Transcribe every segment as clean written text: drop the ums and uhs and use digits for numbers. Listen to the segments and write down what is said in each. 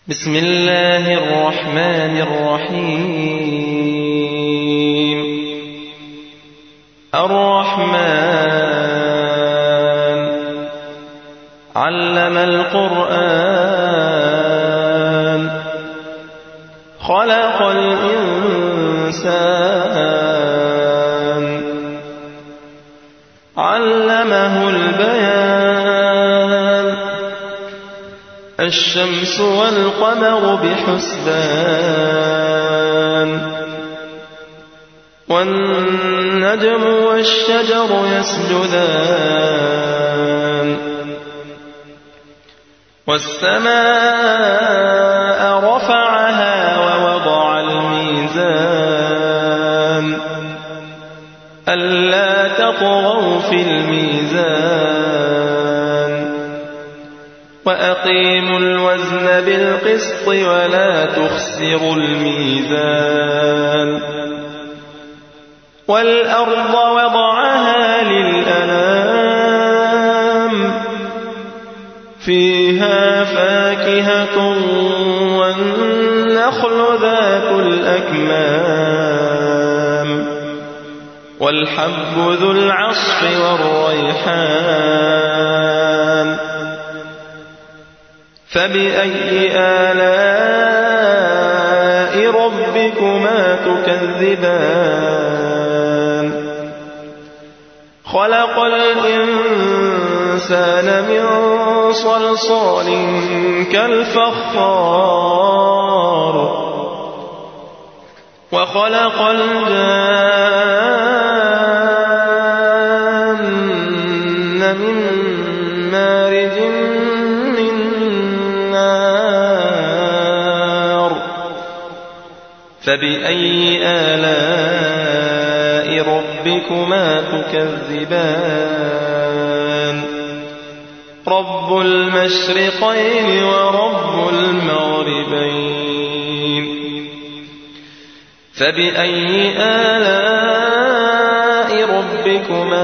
بسم الله الرحمن الرحيم. الرحمن علم القرآن خلق الإنسان علمه البيان الشمس والقمر بحسبان والنجم والشجر يسجدان والسماء رفعها ووضع الميزان ألا تطغوا في الميزان وأقيموا الوزن بالقسط ولا تخسروا الميزان والأرض وضعها للأنام فيها فاكهة والنخل ذات الأكمام والحب ذو العصف والريحان فبأي آلاء ربكما تكذبان خلق الإنسان من صلصال كالفخار وخلق الجان من مارج من نار فبأي آلاء ربكما تكذبان رب المشرقين ورب المغربين فبأي آلاء ربكما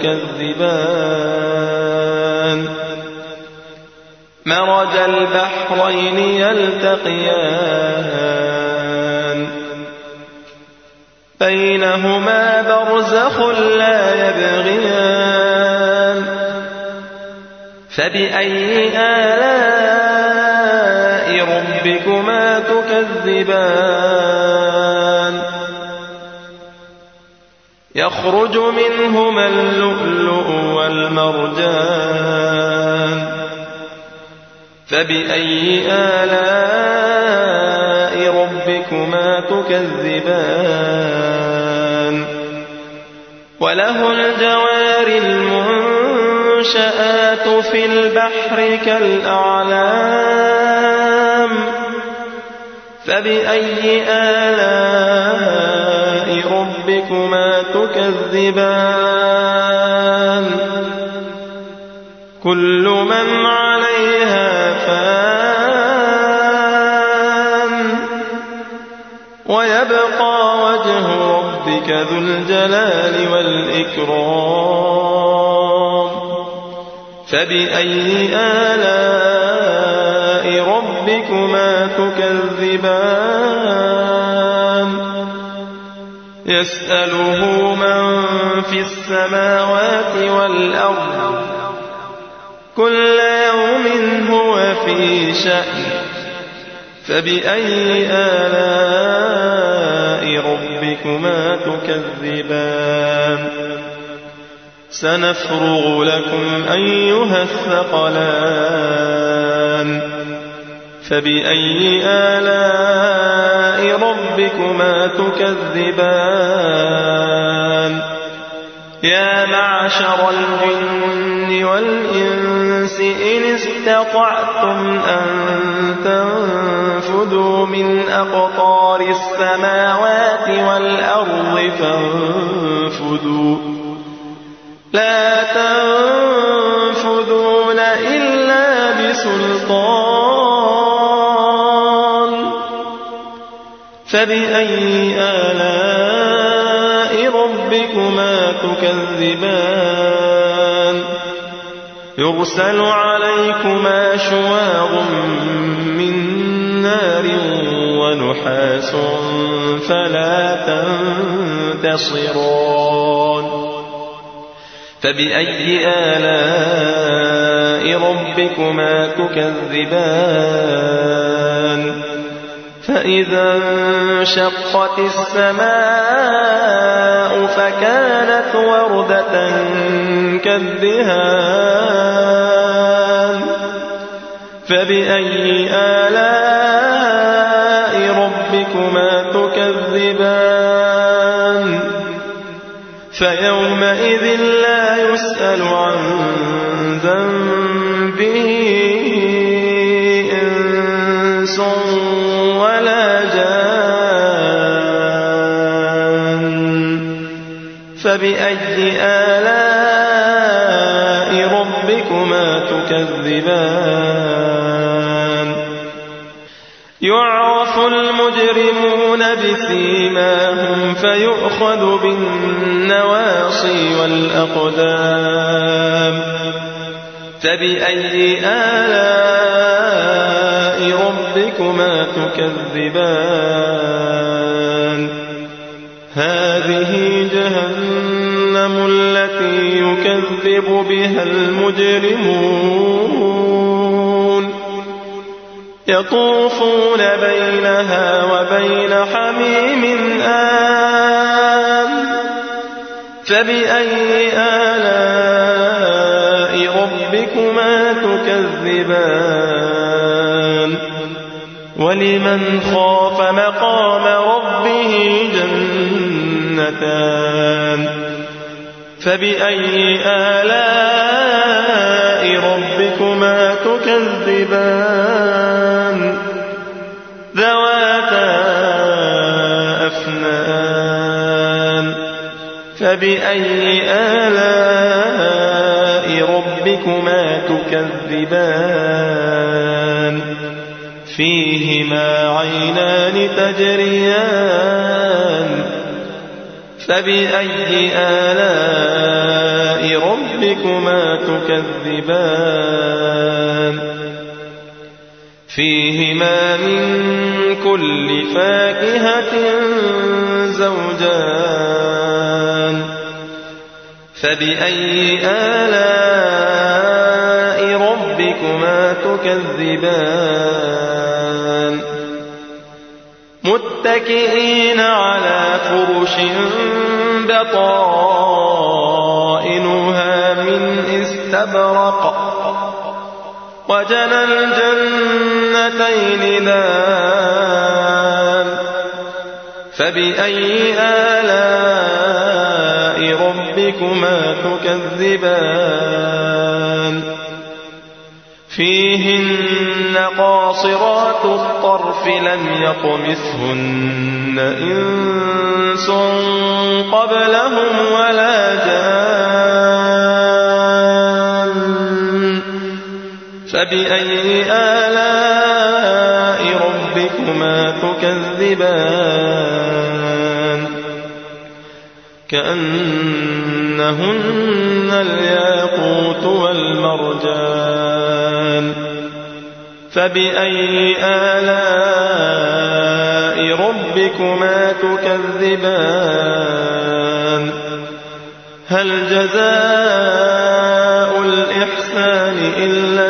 تكذبان مرج البحرين يلتقيان بينهما برزخ لا يبغيان فبأي آلاء ربكما تكذبان يخرج منهما اللؤلؤ والمرجان فبأي آلاء ربكما تكذبان وله الجوار المنشآت في البحر كالأعلام فبأي آلاء ربكما تكذبان كل من عليها فان ويبقى وجه ربك ذو الجلال والإكرام فبأي آلاء ربكما تكذبان يسأله من في السماوات والأرض كل يوم هو في شأن فبأي آلاء ربكما تكذبان سنفرغ لكم أيها الثقلان فبأي آلاء ربكما تكذبان يا معشر الجن والإنس إن استطعتم أن تنفذوا من أقطار السماوات والأرض فانفذوا لا تنفذون إلا بسلطان فبأي آلاء ربكما تكذبان يرسل عليكما شواظ من نحاس فلا تنتصران فبأي آلاء ربكما تكذبان فإذا انشقت السماء فكانت وردة كالدهان فبأي آلاء ربكما تكذبان فيومئذ لا يسأل عن ذنبه إنس ولا جان فبأي آلاء ربكما تكذبان يعرف المجرمون بسيماهم فيؤخذ بالنواصي والأقدام فبأي آلاء ربكما تكذبان هذه جهنم التي يكذب بها المجرمون يطوفون بينها وبين حميم آن فبأي آلاء ربكما تكذبان ولمن خاف مقام ربه جنتان فبأي آلاء ربكما تكذبان ذواتا أفنان فبأي آلاء ربكما تكذبان فيهما عينان تجريان فبأي آلاء ربكما تكذبان فيهما من كل فاكهة زوجان فبأي آلاء ربكما تكذبان متكئين على فرش بطائنها من استبرق وجنى الجنتين دان فبأي آلاء ربكما تكذبان فيهن قاصرات الطرف لم يطمثهن إنس قبلهم ولا جان فبأي آلاء ربكما تكذبان كأنهن الياقوت والمرجان فبأي آلاء ربكما تكذبان هل جزاء الإحسان إلا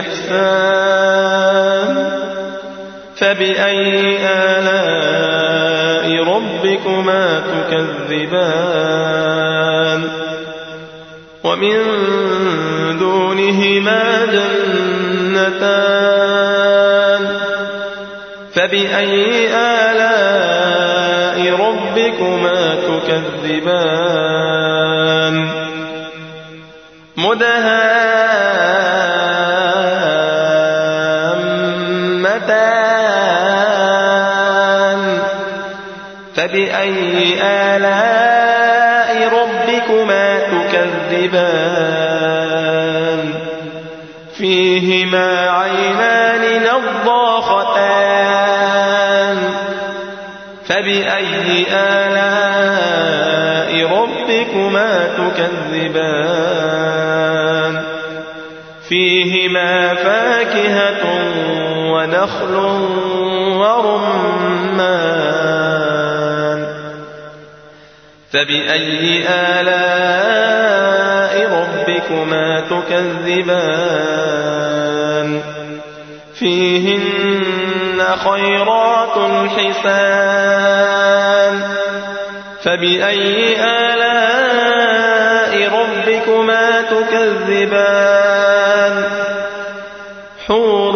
الإحسان فبأي آلاء ربكما تكذبان ومن دونهما جنتان فبأي آلاء ربكما تكذبان مدهامتان فبأي آلاء ربكما تكذبان فيهما عينان نضاختان فبأي آلاء ربكما تكذبان فيهما فاكهة ونخل ورمان فبأي آلاء ربكما تكذبان فيهن خيرات حسان فبأي آلاء ربكما تكذبان حور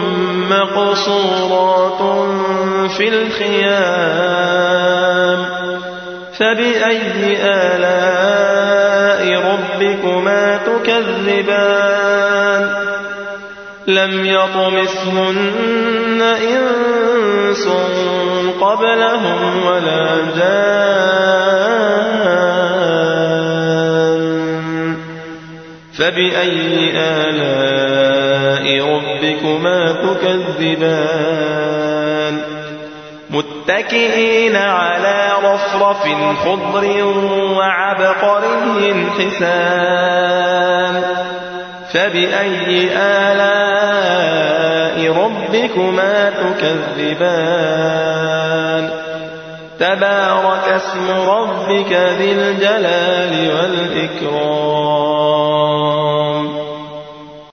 مقصورات في الخيام فبأي آلاء ربكما تكذبان لم يطمثهن إنس قبلهم ولا جان فبأي آلاء ربكما تكذبان متكئين على رفرف خضر وعبقري حسان فبأي آلاء ربكما تكذبان تبارك اسم ربك ذي الجلال والإكرام